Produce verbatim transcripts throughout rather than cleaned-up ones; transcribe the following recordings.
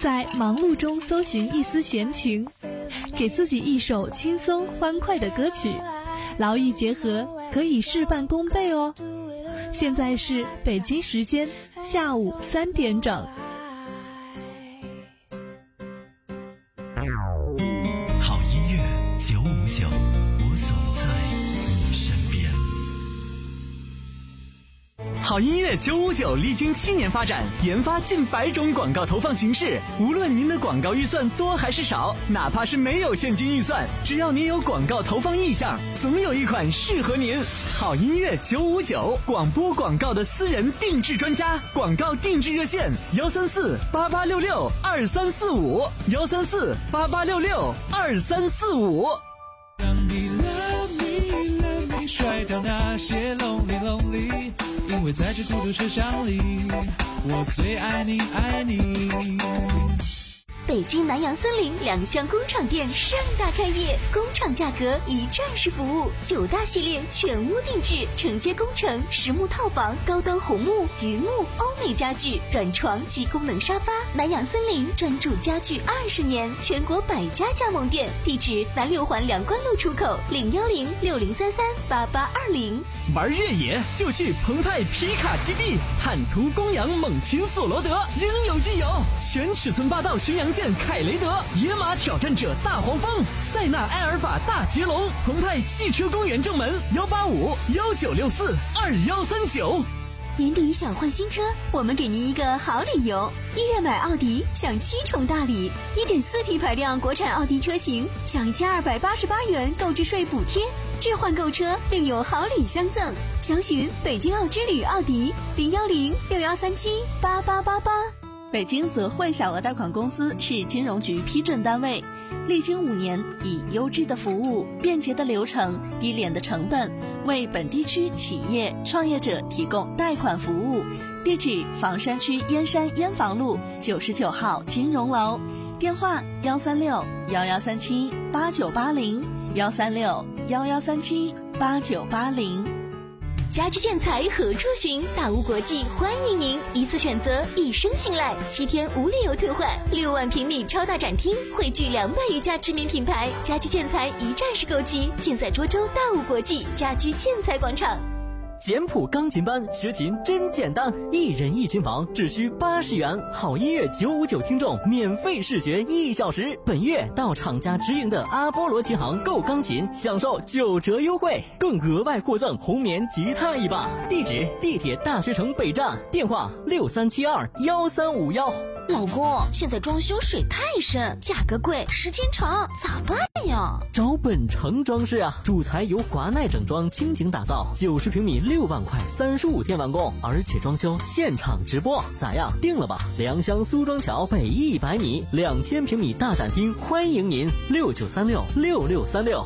在忙碌中搜寻一丝闲情，给自己一首轻松欢快的歌曲，劳逸结合，可以事半功倍哦。现在是北京时间下午三点整。 好音乐九五九，我总在你身边。好音乐九五九历经七年发展，研发近百种广告投放形式。无论您的广告预算多还是少，哪怕是没有现金预算，只要您有广告投放意向，总有一款适合您。好音乐九五九，广播广告的私人定制专家，广告定制热线幺三四八八六六二三四五幺三四八八六六二三四五。 让你 love me love me， 甩掉那些 lonely lonely， 因为在这孤独车厢里，我最爱你爱你。 北京南洋森林两厢工厂店盛大开业，工厂价格一站式服务，九大系列全屋定制，承接工程、实木套房、高端红木、榆木、欧美家具、软床及功能沙发。南洋森林专注家具二十年，全国百家加盟店，地址南六环梁关路出口零幺零六零三三八八二零。 玩越野就去澎湃皮卡基地，汉途、公羊、猛禽、索罗德，应有尽有。全尺寸霸道巡洋舰凯雷德，野马挑战者大黄蜂，塞纳埃尔法大捷龙。澎湃汽车公园正门幺八五幺九六四二幺三九。 年底想换新车，我们给您一个好理由。一月买奥迪享七重大礼， 一点四 T 排量国产奥迪车型享一千二百八十八元购置税补贴，置换购车另有好礼相赠。详询北京奥之旅奥迪零幺零六幺三七八八八八。 北京泽汇小额贷款公司是金融局批准单位，历经五年，以优质的服务、便捷的流程、低廉的成本，为本地区企业创业者提供贷款服务。地址：房山区燕山燕房路九十九号金融楼，电话：幺三六幺幺三七八九八零幺三六幺幺三七八九八零。 家居建材何处寻？大屋国际欢迎您，一次选择，一生信赖，七天无理由退换，六万平米超大展厅，汇聚两百余家知名品牌，家居建材一站式购齐，尽在涿州大屋国际家居建材广场。 简谱钢琴班学琴真简单，一人一琴房只需八十元，好音乐九五九听众免费试学一小时。本月到厂家直营的阿波罗琴行购钢琴，享受九折优惠，更额外获赠红棉吉他一把。地址：地铁大学城北站，电话六三七二幺三五幺。 老公，现在装修水太深，价格贵，时间长，咋办呀？ 找本城装饰啊，主材由华奈整装倾情打造，九十平米六万块，三十五天完工，而且装修现场直播，咋样？定了吧？良乡苏庄桥北一百米，两千平米大展厅，欢迎您，六九三六六六三六。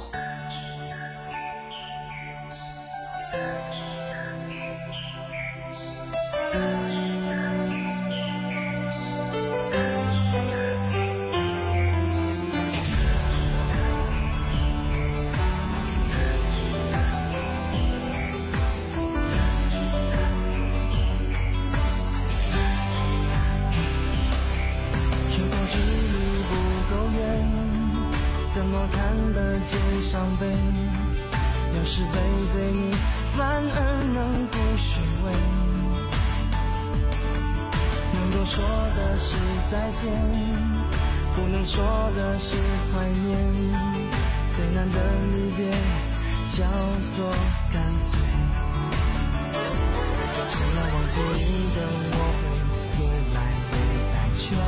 有时背对你反而能不虚伪，能够说的是再见，不能说的是怀念，最难的离别叫做干脆。想要忘记你的我会越来越胆怯，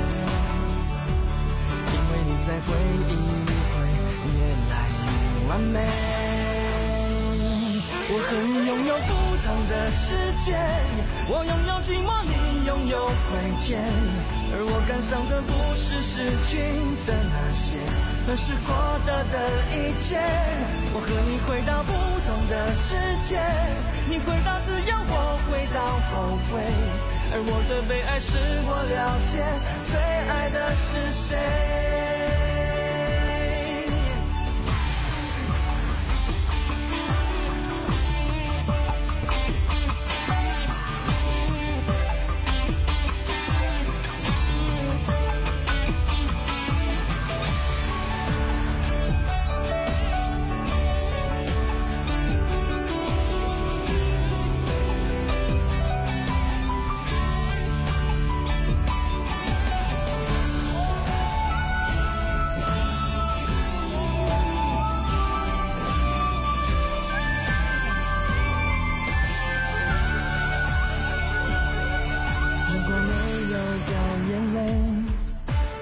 因为你在回忆里会越来越完美。我和你拥有不同的世界，我拥有寂寞，你拥有亏欠，而我感伤的不是失去的那些，而是获得的一切。我和你回到不同的世界，你回到自由，我回到后悔，而我的悲哀是我了解最爱的是谁。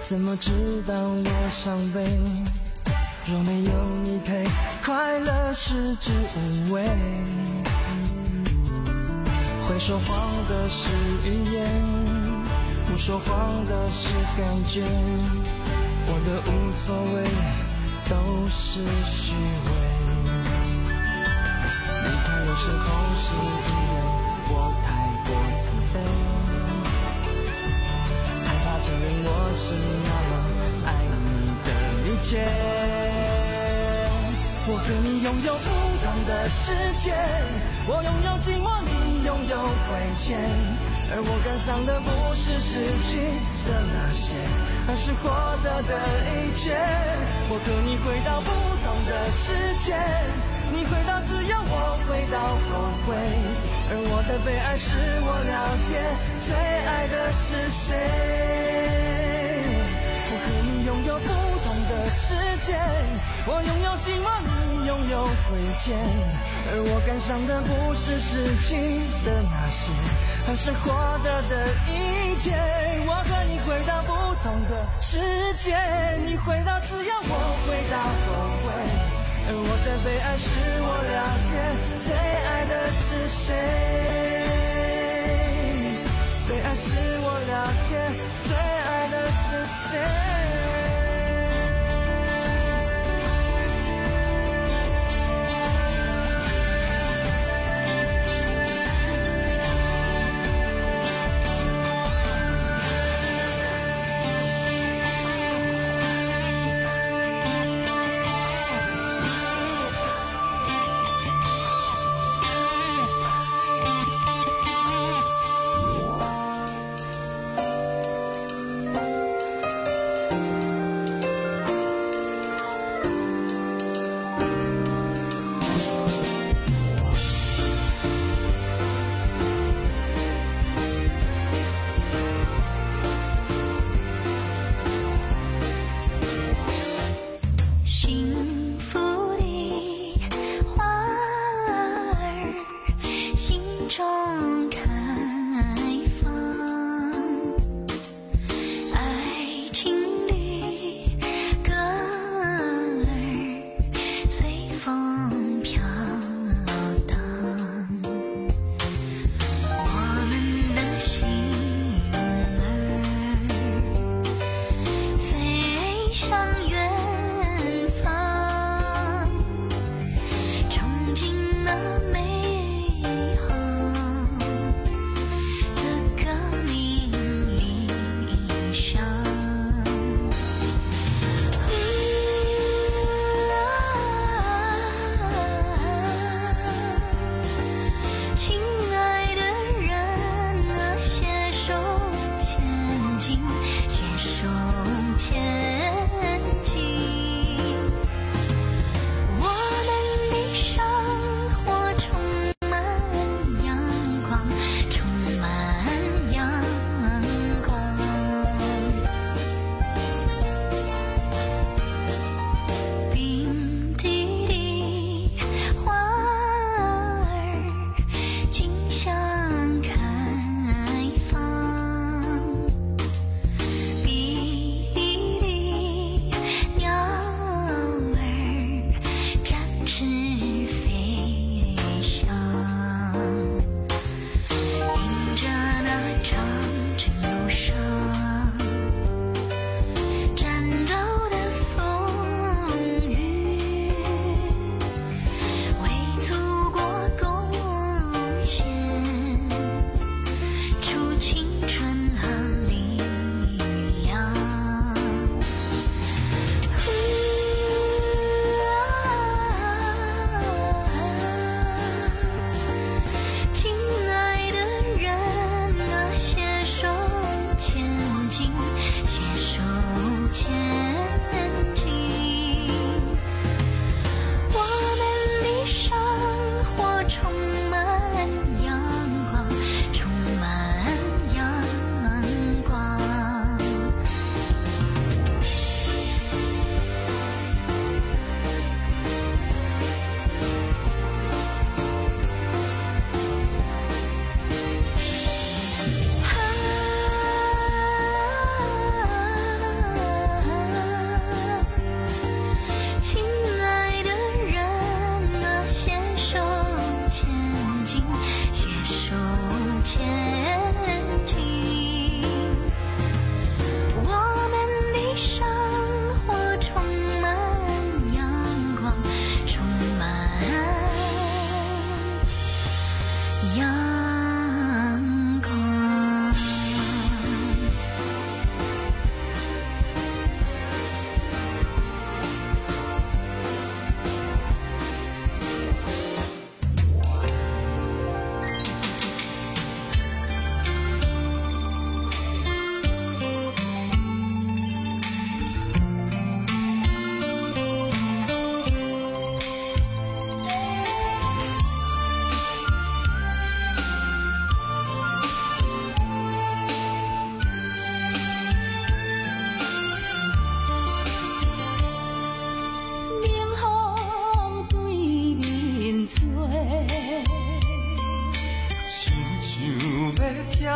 怎么知道我伤悲？若没有你陪，快乐食之无味。会说谎的是语言，不说谎的是感觉。我的无所谓都是虚伪。离开有时候是因为我太过自卑，害怕承认我是那么爱你的理解。我和你拥有不同的世界，我拥有寂寞，你拥有亏欠，而我感伤的不是失去的那些，而是获得的一切。我和你回到不同的世界，你回到自由，我回到后悔，而我的悲哀是我了解最爱的是谁。我和你拥有不同的世界，我拥有寂寞，你拥有亏欠，而我感伤的不是失去的那些，而是获得的一切。我和你回到不同的世界，你回到自由，我回到后悔，而我的悲哀是我了解最爱的是谁。悲哀是我了解最爱的是谁。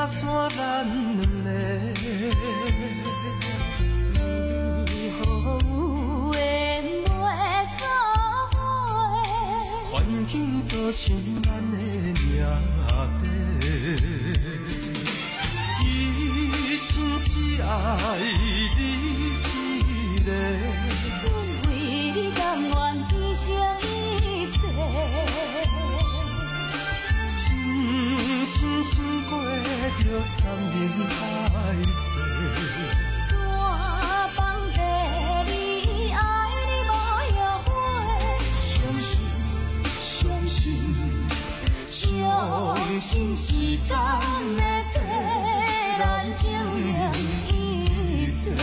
散咱两个。 以后有缘袂做伙， 环境造成咱的命地。一生只爱你一个， 阮为你甘愿牺牲一切。 真心心过着山盟海誓。 山崩地离，爱你无后悔。 相信，相信，相信时间会替咱证明一切。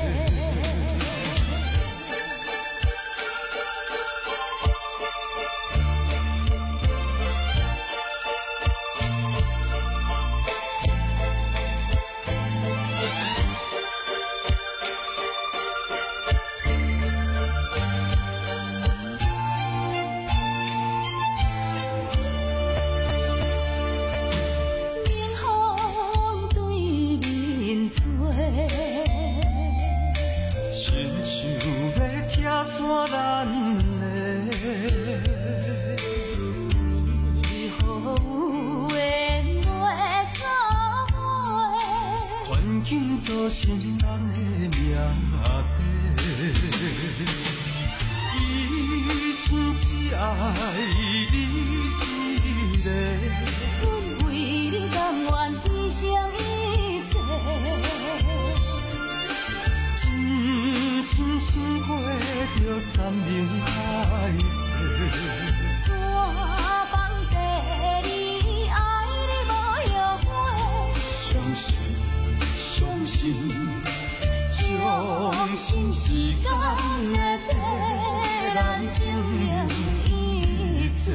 造成咱的命地，一生只爱你一个。 阮为你甘愿牺牲一切， 真心心过着山盟海誓。 山崩地离，爱你无后悔。 相信。相信，相信时间会替咱证明一切。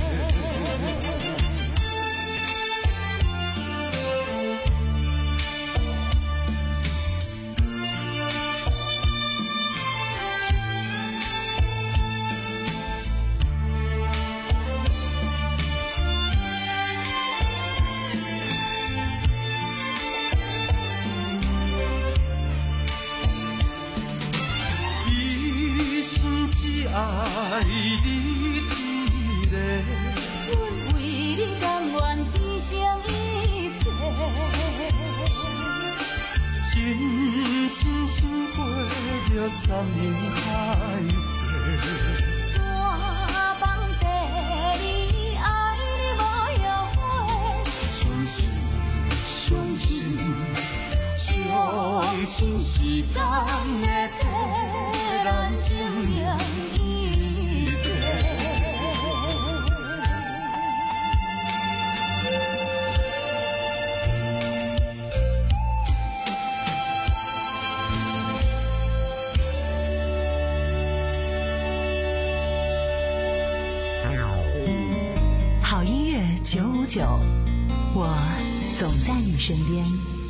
爱你一个， 阮为你甘愿牺牲一切， 真心心过着山盟海誓。 山崩地离，爱你无后悔。 相信，相信，相信时间会替咱证明。 好音乐九五九，我总在你身边。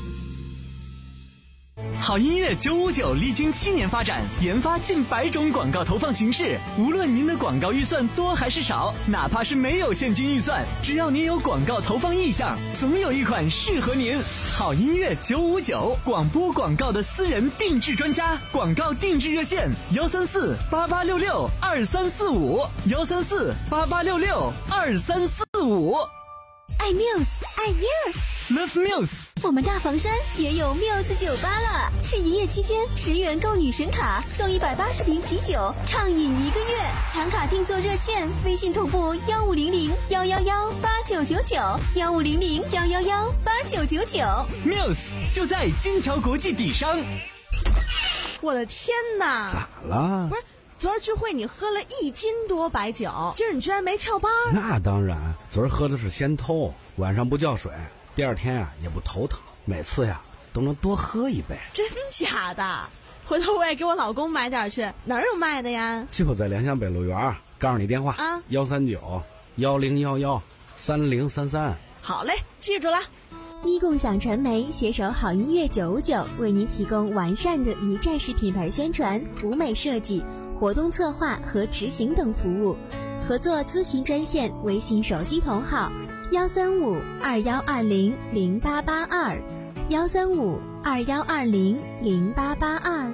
好音乐九五九历经七年发展，研发近百种广告投放形式。无论您的广告预算多还是少，哪怕是没有现金预算，只要您有广告投放意向，总有一款适合您。好音乐九五九，广播广告的私人定制专家，广告定制热线：幺三四八八六六二三四五，幺三四八八六六二三四五。 爱 Muse， 爱 Muse。Love Muse， 我们大房山也有 Muse 酒吧了。是营业期间，十元购女神卡送一百八十瓶啤酒，畅饮一个月。抢卡定做热线，微信同步幺五零零幺幺幺八九九九，幺五零零幺幺幺八九九九。 Muse 就在金桥国际底商。 我的天哪！ 咋了？ 不是。昨儿聚会你喝了一斤多白酒，今儿你居然没翘班？ 那当然，昨儿喝的是仙偷，晚上不叫水，第二天呀、啊、也不头疼，每次呀都能多喝一杯。 真假的？回头我也给我老公买点去，哪儿有卖的呀？ 就在联想北路园，告诉你电话啊，幺三九幺零幺幺三零三三。 好嘞，记住了。 一共享传媒携手好音乐九五九，为您提供完善的一站式品牌宣传、舞美设计、活动策划和执行等服务。合作咨询专线：微信手机同号幺三五二幺二零零八八二，幺三五二幺二零零八八二。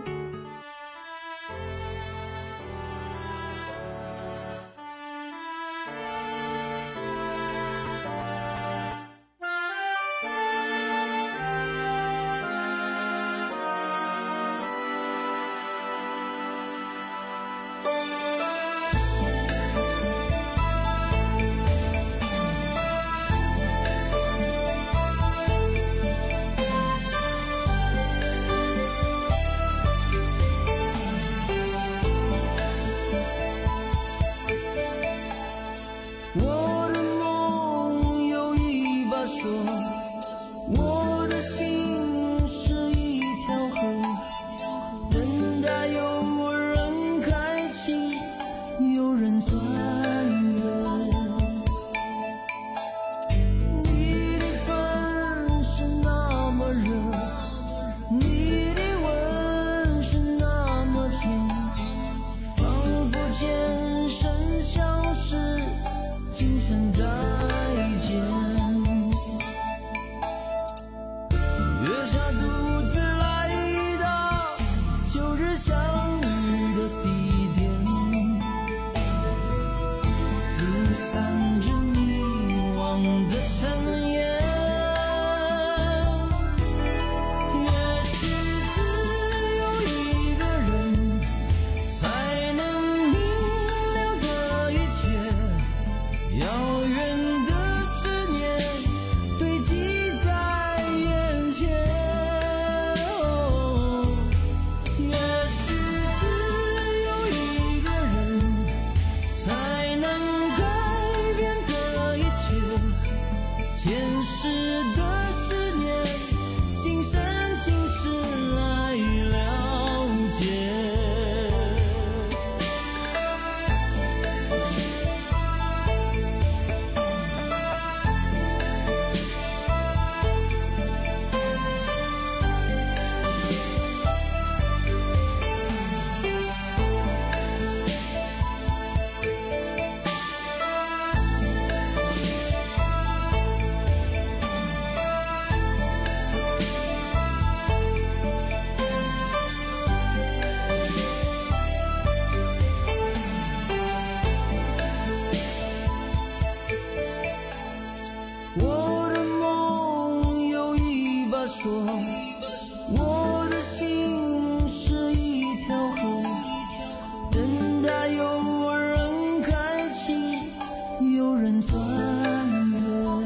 我的心是一条河，等待有人开启，有人穿越。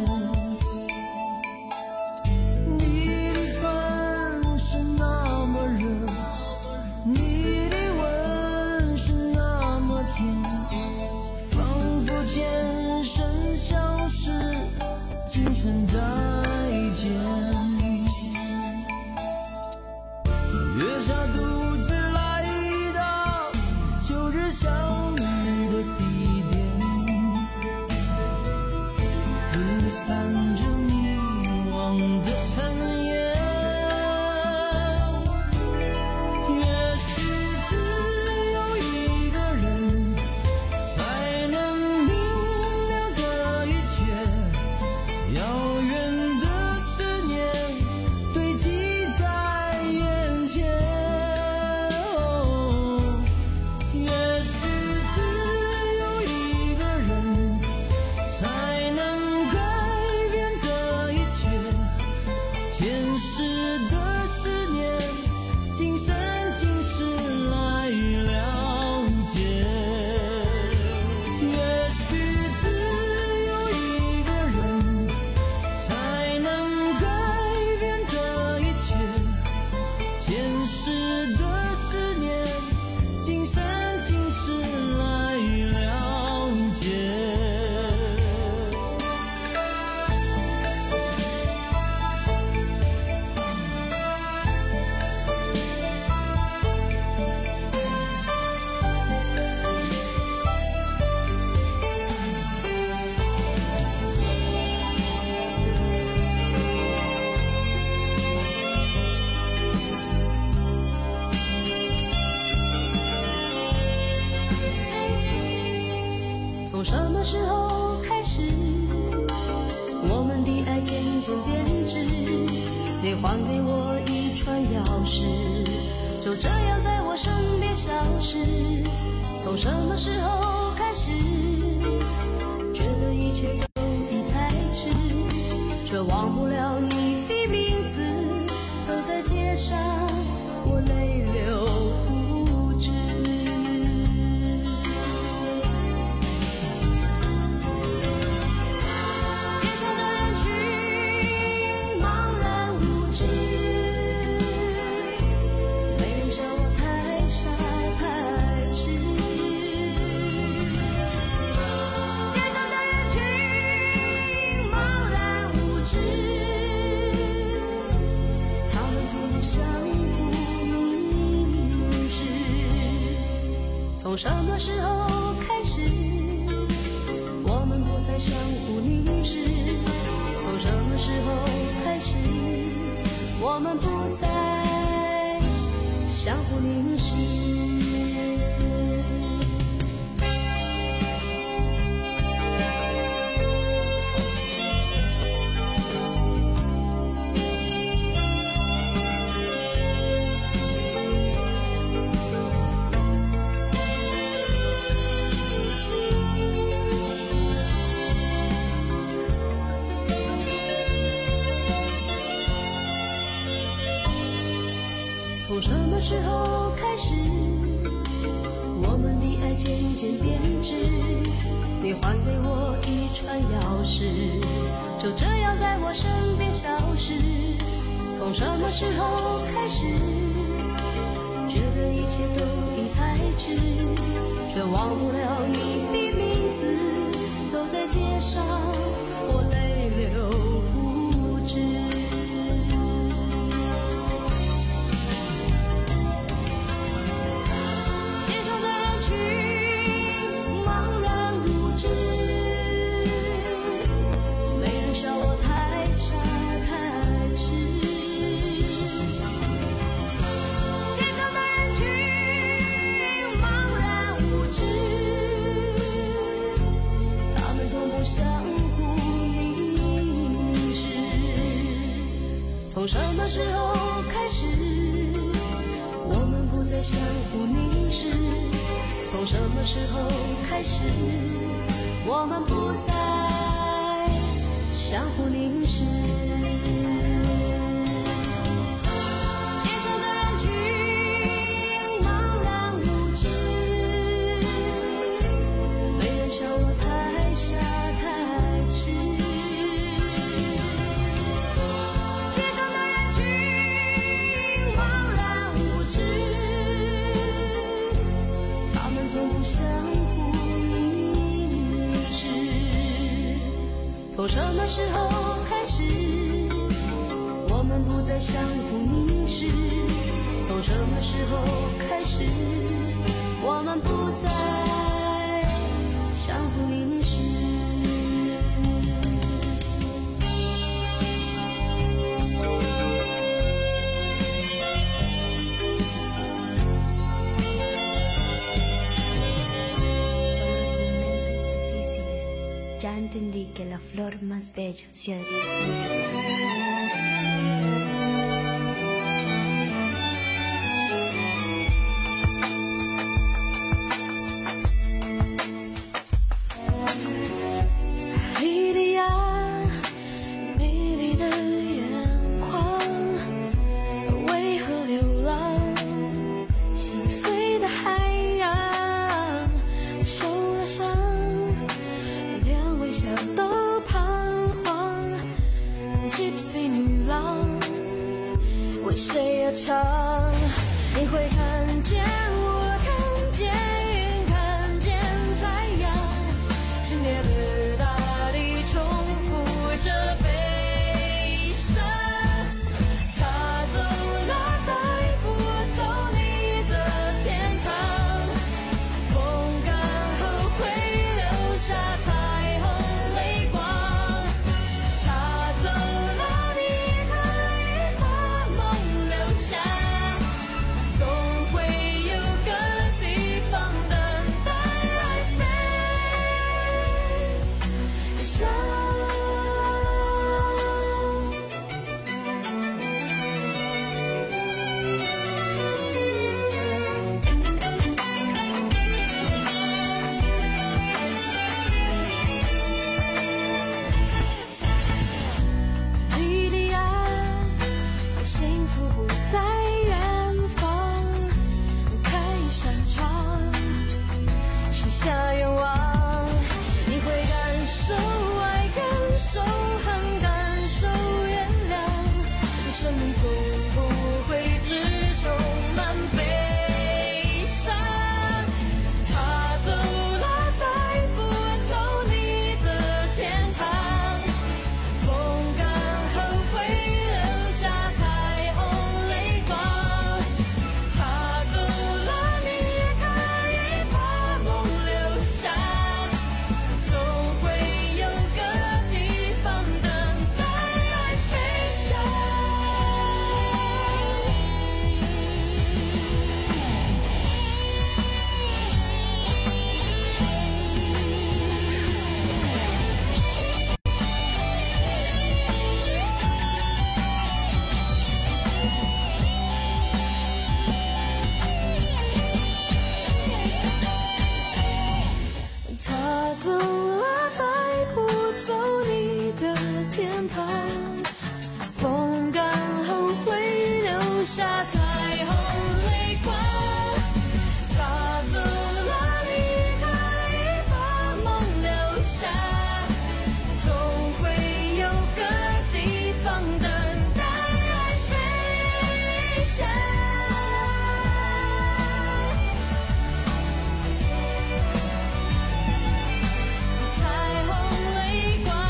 你的饭是那么热，你的吻是那么甜，仿佛前生相识，今生再见。月下独自来到旧日相遇的地点，吐散着迷惘的尘烟。也许只有一个人才能明了这一切，遥远的思念堆积在眼前。前世的思念，今生今世来了解。也许只有一个人才能改变这一切，前世的思念，今生今世来了解。 从什么时候开始， 爱渐渐变质，你还给我一串钥匙，就这样在我身边消失。从什么时候开始，觉得一切都已太迟，却忘不了你的名字。走在街上，我泪流不止。街上的人群茫然无知，没人笑我太傻太痴。街上的人群茫然无知，他们从不相互凝视。从什么时候开始，我们不再相互凝视？从什么时候开始，我们不再相互凝视？从什么时候开始，我们的爱渐渐变质？你还给我一串钥匙，就这样在我身边消失。从什么时候开始，觉得一切都已太迟，却忘不了你的名字。走在街上，我泪流不止。从什么时候开始，我们不再相互凝视？从什么时候开始，我们不再相互凝视？街上的人群茫然无知，没人笑我太傻太痴。相互凝视。从什么时候开始，我们不再相互凝视？从什么时候开始，我们不再相互凝视？Ya entendí que la flor más bella se ha Gypsy 女郎为谁而唱？你会看见我，看见看见太阳，去面对大地，重复着悲伤，擦走那带不走你的天堂，风干后会留下彩虹泪光。总会有他走了，带不走你的天堂。风干后会留下彩虹泪光。他走了，离开把梦留下，总会有个地方等待爱飞翔。彩虹泪光。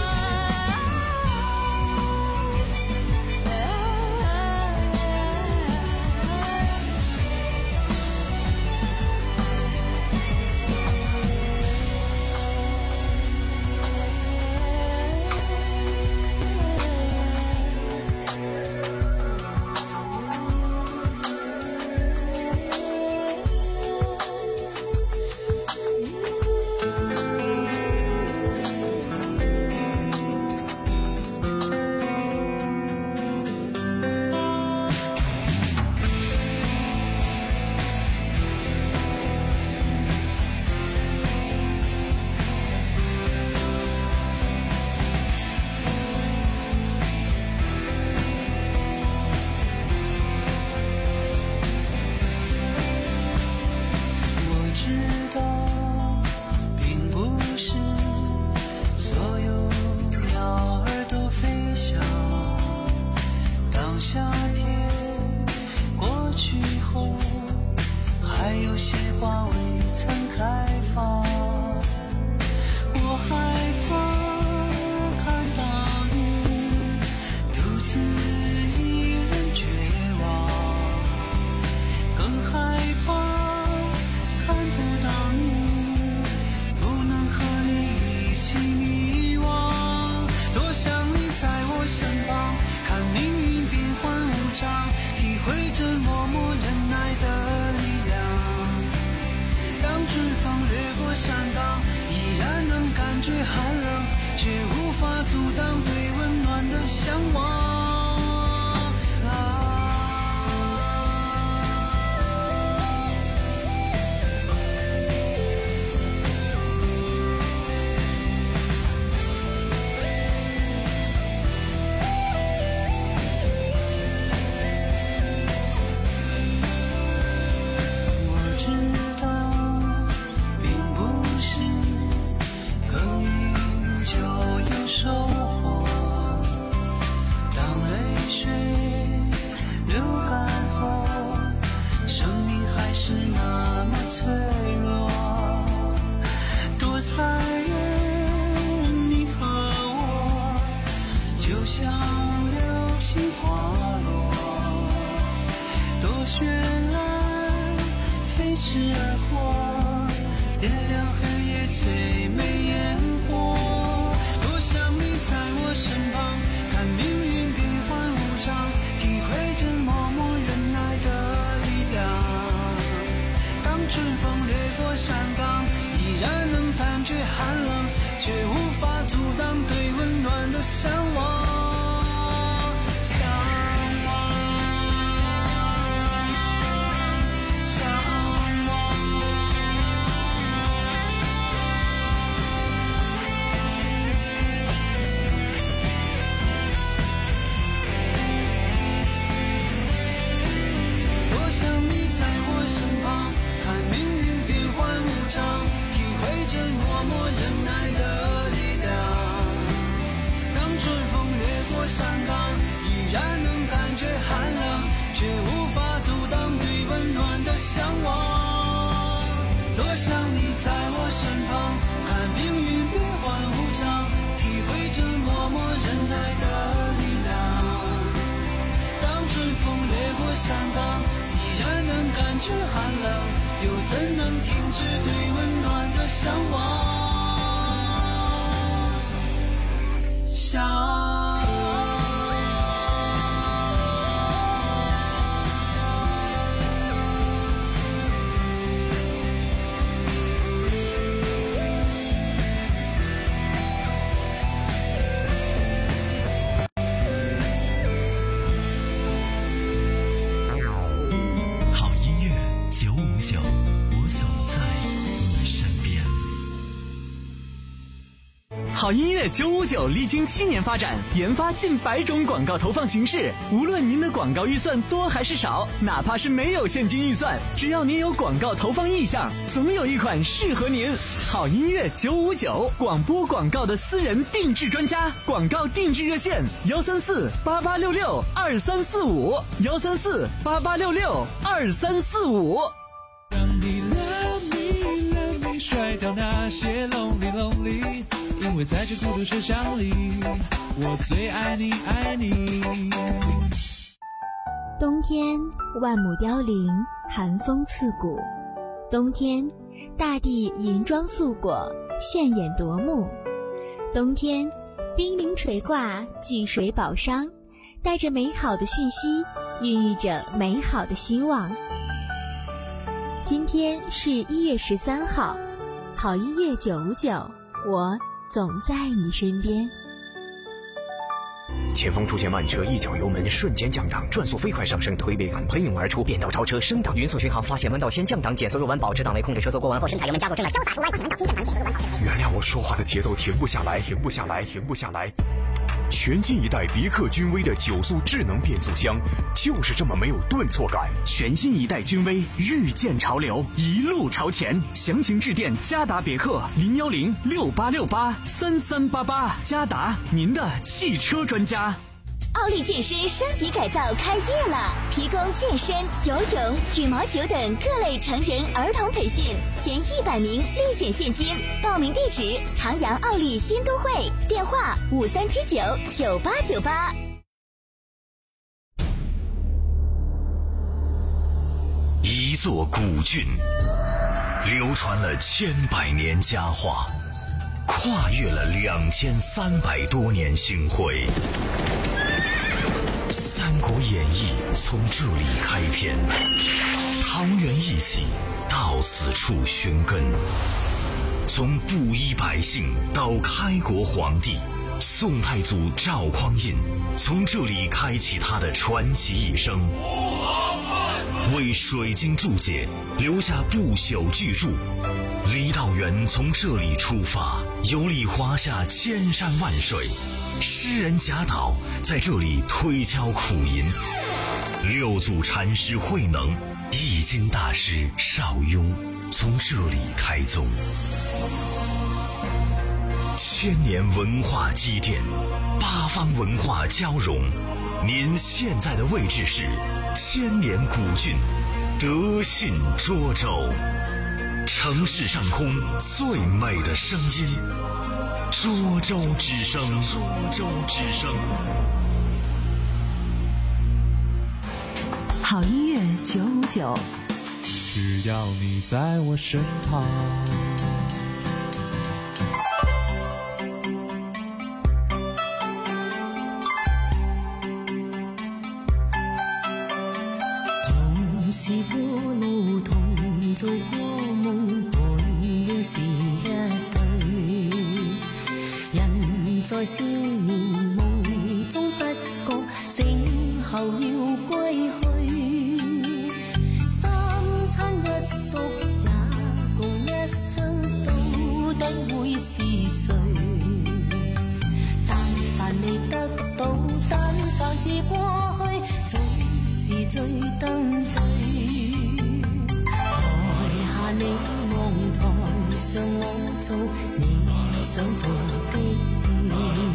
九五九，我总在你身边。 好音乐九五九历经七年发展，研发近百种广告投放形式。无论您的广告预算多还是少，哪怕是没有现金预算，只要您有广告投放意向，总有一款适合您。好音乐九五九，广播广告的私人定制专家，广告定制热线：幺三四八八六六二三四五，幺三四八八六六二三四五。 让你 love me love me 甩掉那些 lonely lonely， 因为在这孤独车厢里，我最爱你爱你。 冬天万亩凋零，寒风刺骨。冬天大地银装素裹，炫眼夺目。冬天冰凌垂挂，聚水宝商，带着美好的讯息，孕育着美好的希望。今天是一月十三号，好音乐九五九，我总在你身边。 前方出现慢车，一脚油门瞬间降档，转速飞快上升，推背感喷涌而出，变道超车升档，匀速巡航，发现弯道先降档，减速入弯，保持档位，控制车速过弯后深踩油门加速，正了潇洒出弯，发现弯道先降档，减速入弯，保持。原谅我说话的节奏停不下来，停不下来，停不下来。全新一代别克君威的九速智能变速箱，就是这么没有顿挫感。 全新一代君威，遇见潮流，一路朝前。详情致电嘉达别克零幺零六八六八三三八八，嘉达，您的汽车专家。 奥利健身升级改造开业了，提供健身、游泳、羽毛球等各类成人儿童培训，前一百名立减现金。报名地址：长阳奥利新都会，电话五三七九九八九八。 一座古郡，流传了千百年佳话，跨越了两千三百多年星辉。《三国演义》从这里开篇，桃园义气到此处寻根。从布衣百姓到开国皇帝，宋太祖赵匡胤从这里开启他的传奇一生，为水晶注解留下不朽巨著。李道元从这里出发，游历华夏千山万水。诗人贾岛在这里推敲苦吟，六祖禅师慧能、易经大师邵雍从这里开宗。千年文化积淀，八方文化交融。您现在的位置是千年古郡德信涿州，城市上空最美的声音。涿州之声，涿州之声。 好音乐九五九， 只要你在我身旁。 同是過路，同做過夢，本應是一對。人在少年夢中不覺，醒後要歸去。三餐一宿也共一生，到底會是誰？但凡未得到，但凡是過去，總是最登對。台下你望，台上我做你想做的戲，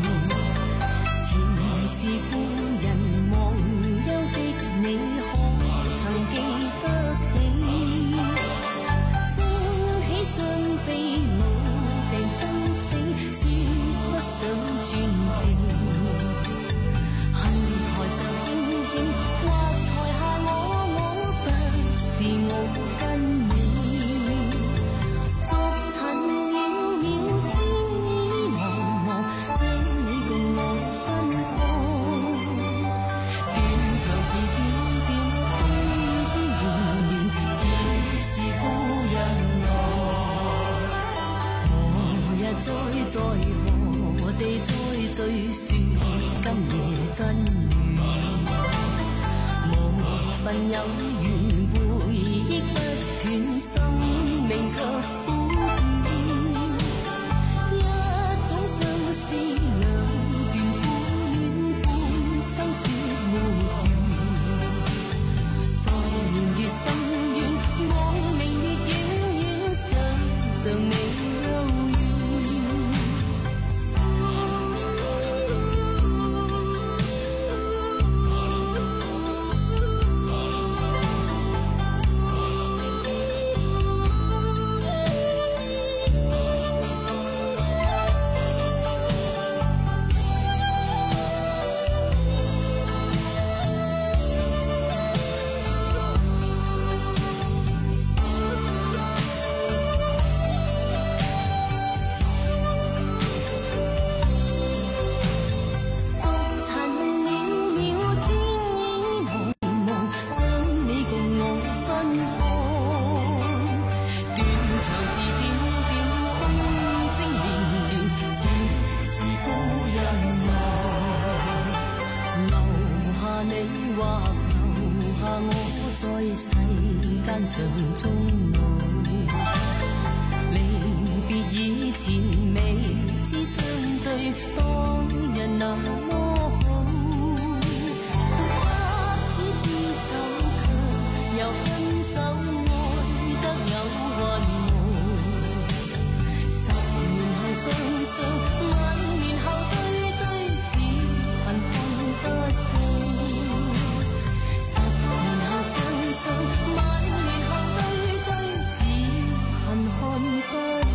前是故人忘憂的你，可曾記得起？歡喜傷悲老病生死，算不上傳奇。恨台上輕輕，或台下我我，不是我跟你。昨塵渺渺，天意茫茫，將你共我分開。斷腸字點點，風聲綿綿，似是故人來。何日再在何地再聚，說今夜真緣。無份有緣，回憶不斷，生命卻少見。一種相在世間上終老。離別以前未知相對方人那麼好，執子之手卻又分手愛得有雲霧。十年後相信，萬年後對對，只恨看不到。十年後相信，萬年後對對，只恨看不到。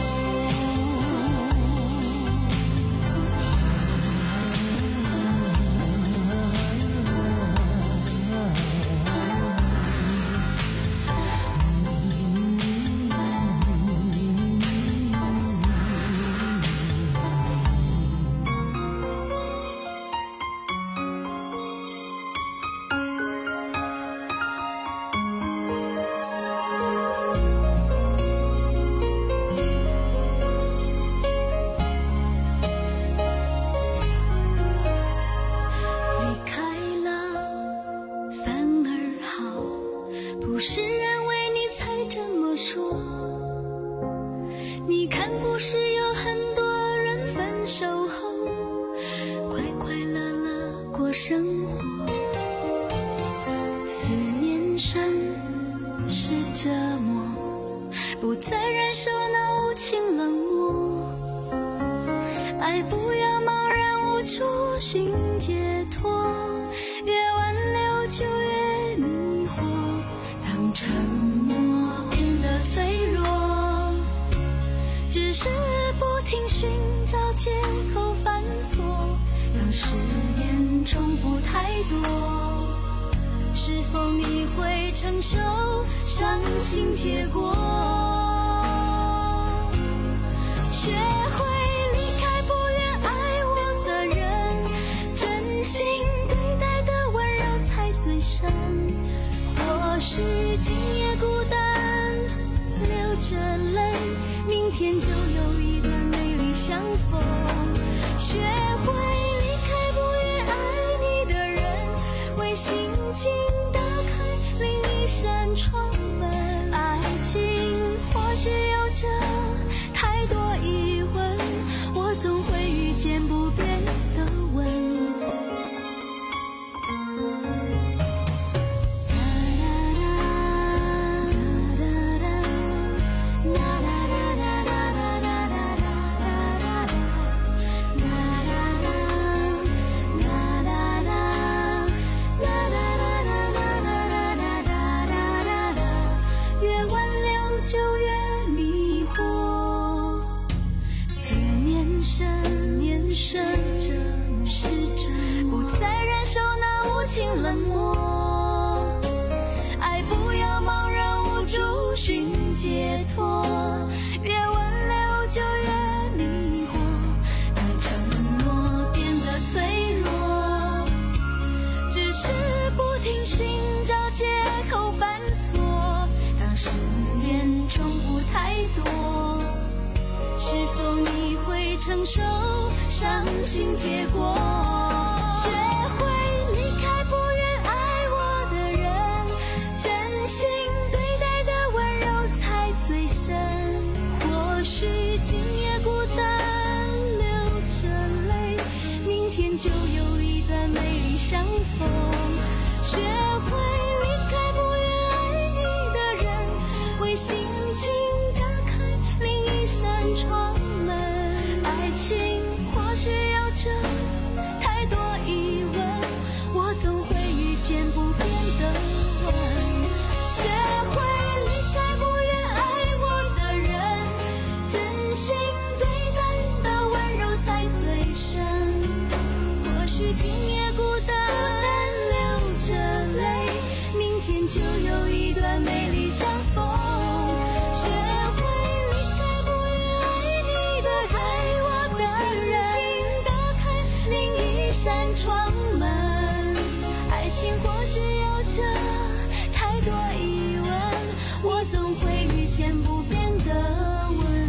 承受伤心结果，学会离开不愿爱我的人，真心对待的温柔才最深。或许今夜孤单流着泪，明天就有一段美丽相逢。学会离开不愿爱你的人，为心情打开另一扇窗门。爱情或许有着太多疑问，我总会遇见不变的吻。学会离开不愿爱我的人，真心对待的温柔才最深。或许今夜孤单流着泪，明天就有一段美丽相逢。学会离开不愿爱你的人，为心情打开另一扇窗门。爱情或许有着太多疑问，我总会遇见不变的吻。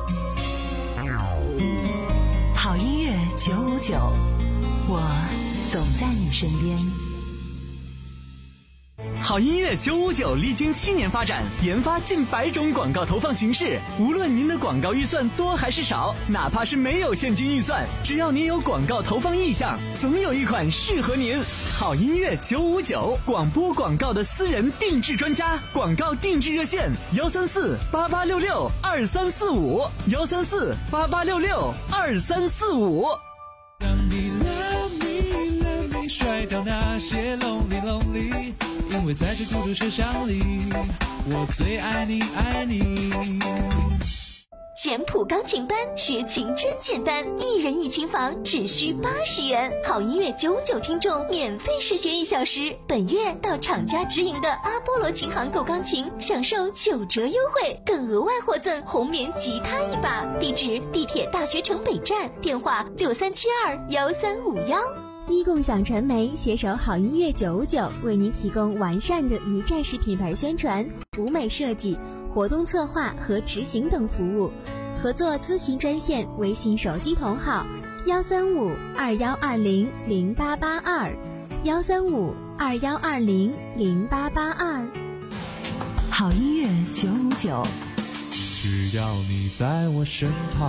好音乐九五九，我总在你身边。 好音乐九五九历经七年发展，研发近百种广告投放形式。无论您的广告预算多还是少，哪怕是没有现金预算，只要您有广告投放意向，总有一款适合您。好音乐九五九，广播广告的私人定制专家，广告定制热线：幺三四八八六六二三四五，幺三四八八六六二三四五。 让你 love me love me 甩掉那些 lonely lonely， 因为在这孤独车厢里，我最爱你爱你。 简谱钢琴班学琴真简单，一人一琴房只需八十元，好音乐九五九听众免费试学一小时。本月到厂家直营的阿波罗琴行购钢琴，享受九折优惠，更额外获赠红棉吉他一把。地址：地铁大学城北站，电话六三七二幺三五幺。 一共享传媒携手好音乐九五九，为您提供完善的一站式品牌宣传、舞美设计、活动策划和执行等服务。合作咨询专线：微信手机同号幺三五二幺二零零八八二，幺三五二幺二零零八八二。 好音乐九五九， 只要你在我身旁。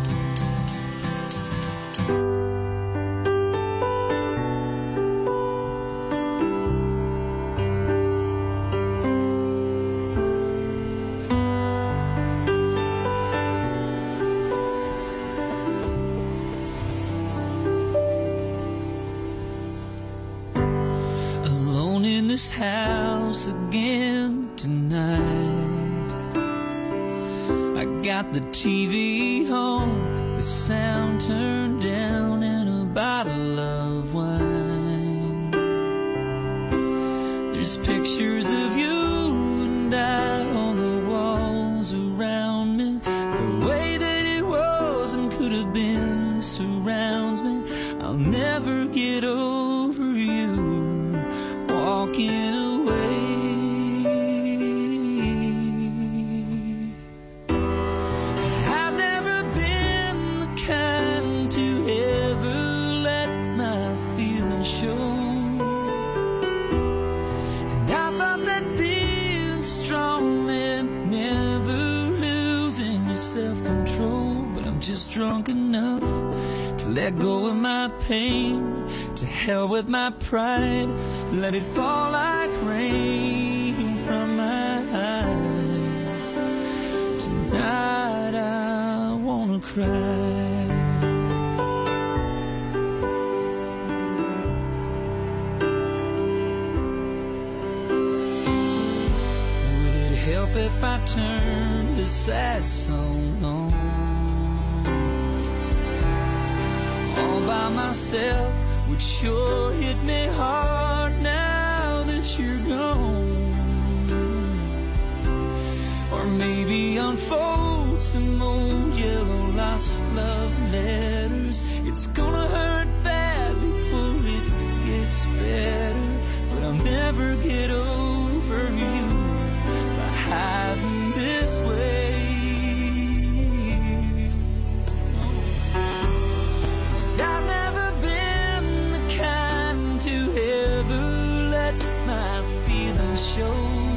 This house again tonight. I got the T V on, the sound turned down, and a bottle of wine. There's pictures of you and I on the walls around me. The way that it was and could have been surrounds me. I'll never get over you walking away. I've never been the kind to ever let my feelings show, and I thought that being strong meant never losing your self-control, but I'm just drunk enough to let go of my pain. To hell with my pride, let it fall like rain from my eyes. Tonight I wanna cry. Would it help if I turned this sad song on all by myself? Would sure hit me hard now that you're gone. Or maybe unfold some old yellow lost love letters. It's gonna hurt bad before it gets better, but I'll never get over you by hiding this way. Cause I've never been show,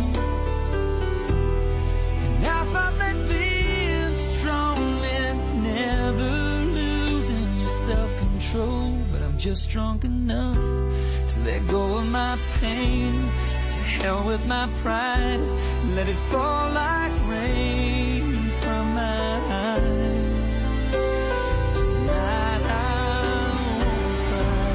and I thought that being strong meant never losing your self-control, but I'm just drunk enough to let go of my pain. To hell with my pride, let it fall like rain from my eyes. Tonight I won't cry.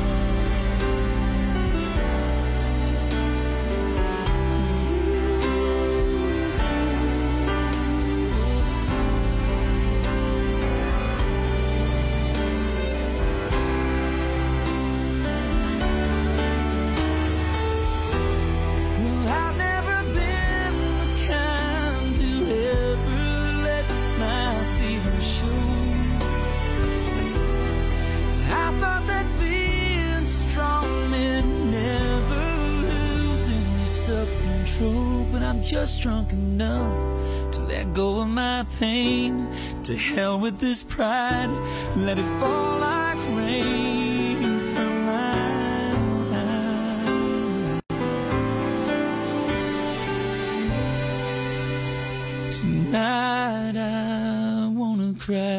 But I'm just drunk enough to let go of my pain. To hell with this pride, let it fall like rain from my night I wanna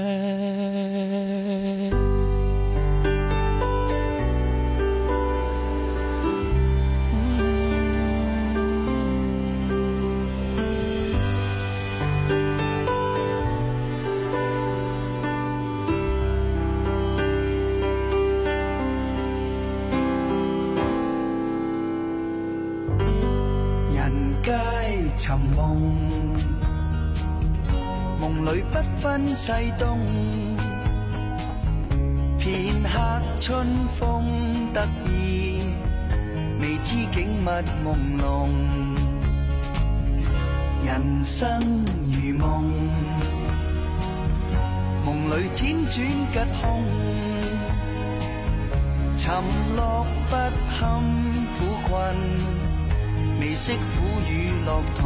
cry. Nhân街尋夢，夢裏不分西東，片刻春風得意，未知景物朦朧。人生如夢，夢裏輾轉吉凶，沉落不堪苦困，未識苦與樂同。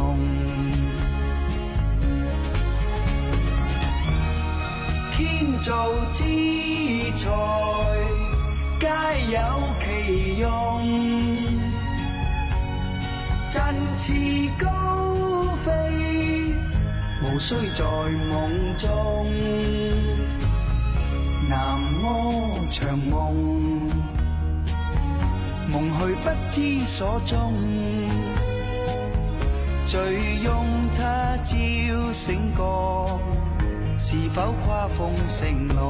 天造之材，皆有其用，振翅高飛，無需在夢中。南柯長夢，夢去不知所蹤，醉擁他朝醒覺，是否跨鳳成龍？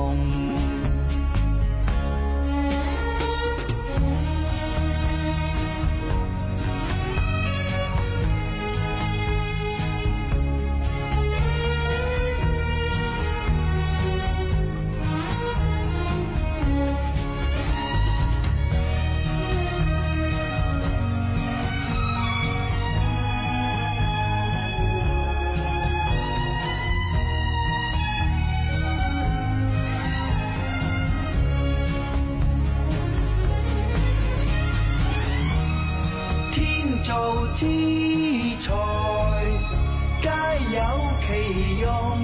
造之材，皆有其用，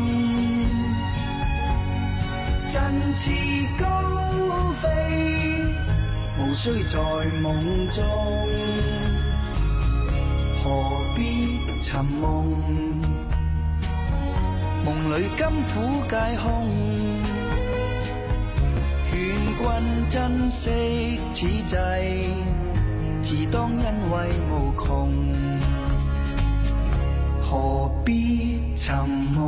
振翅高飛，無需在夢中。何必尋夢？夢裏甘苦皆空，勸君珍惜此際，自當因為無窮，何必尋夢？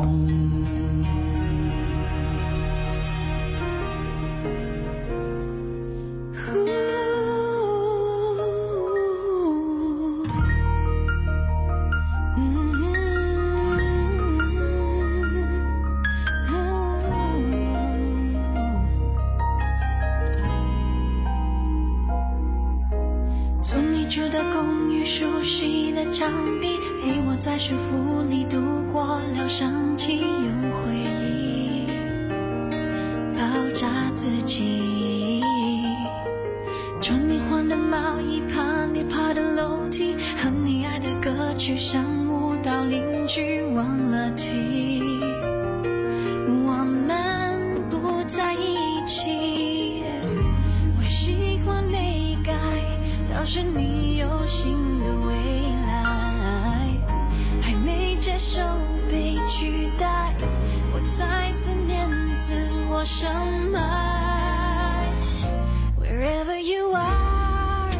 从你住的公寓，熟悉的墙壁，陪我在舒服里度过疗伤期，用回忆包扎自己。穿你换的毛衣，爬你爬的楼梯，和你爱的歌曲，像舞蹈邻居忘了提，我们不在一起。我喜欢没改，倒是你有新的未来，还没接受被取代，我在思念自我深埋。Wherever you are,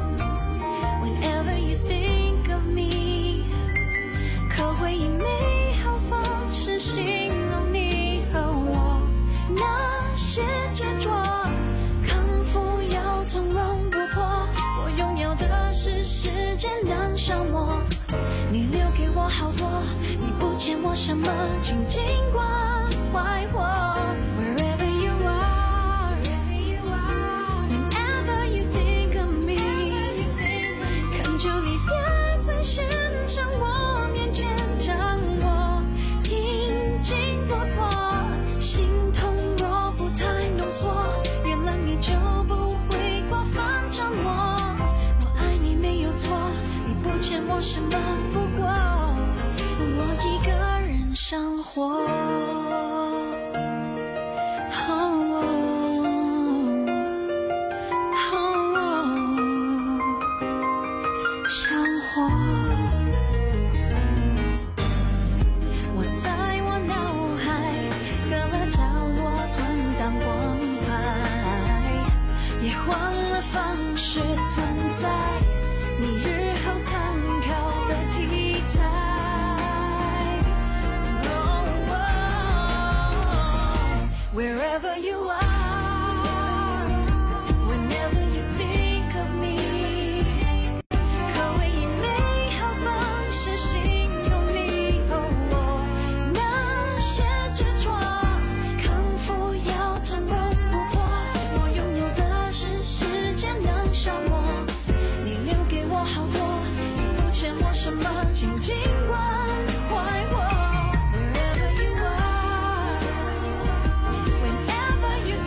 whenever you think of me， 可回忆美好方式形容你和我那些执着，康复要从容不迫，我拥有的是时间两小磨，你留给我好多，你不欠我什么，紧紧关怀我。Wherever you are, whenever you think of me， 恳求你别在现场我面前将我平静剥脱，心痛若不太浓缩，原谅你就不会过分折磨。我爱你没有错，你不欠我什么，不过我一个人生活。生活，我在我 Wherever you are, whenever you think of me， 可为以美好方式形容你。哦，我那些执着，康复要成功不破。我拥有的是时间能消磨，你留给我好多，你不欠我什么，请尽管怀我。Wherever you are, whenever you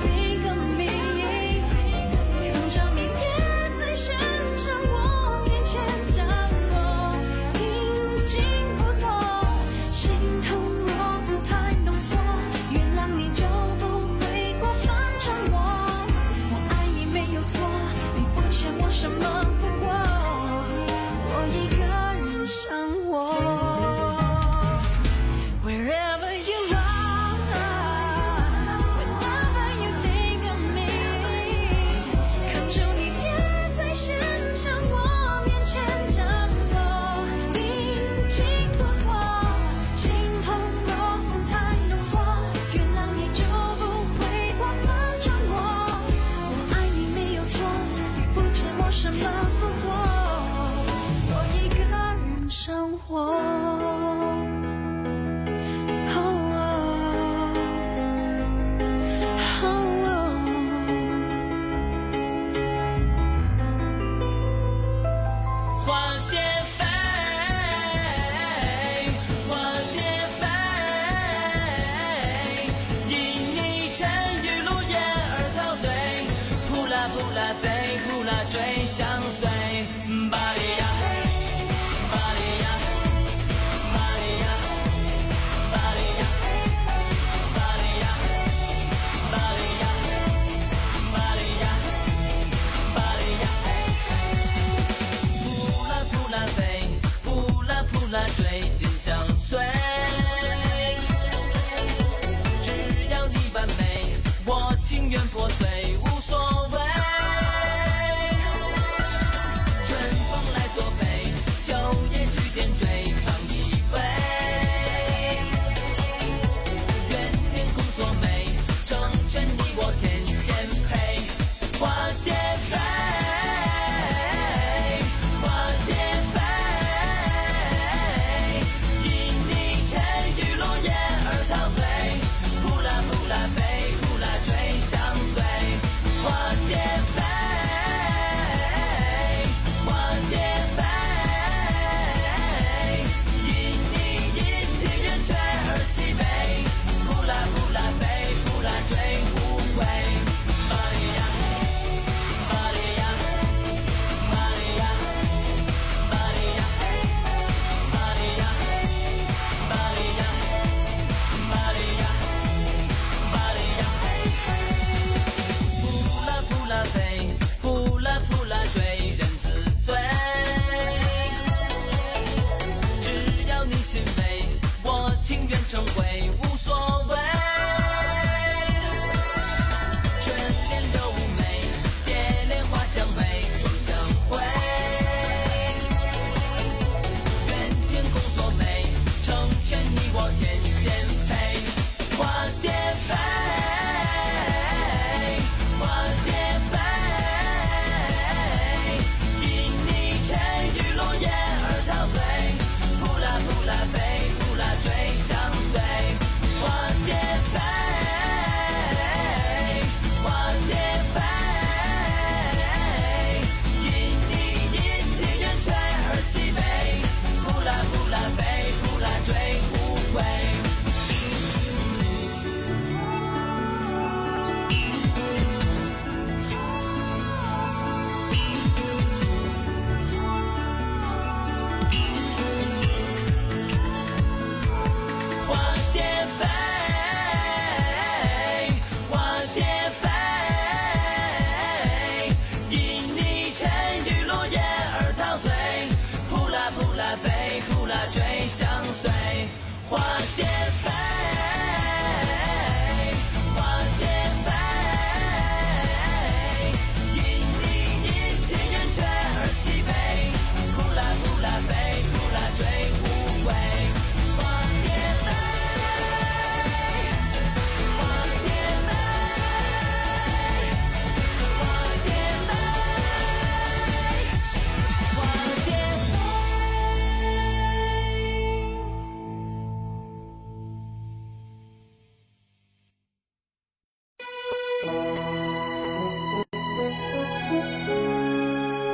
了。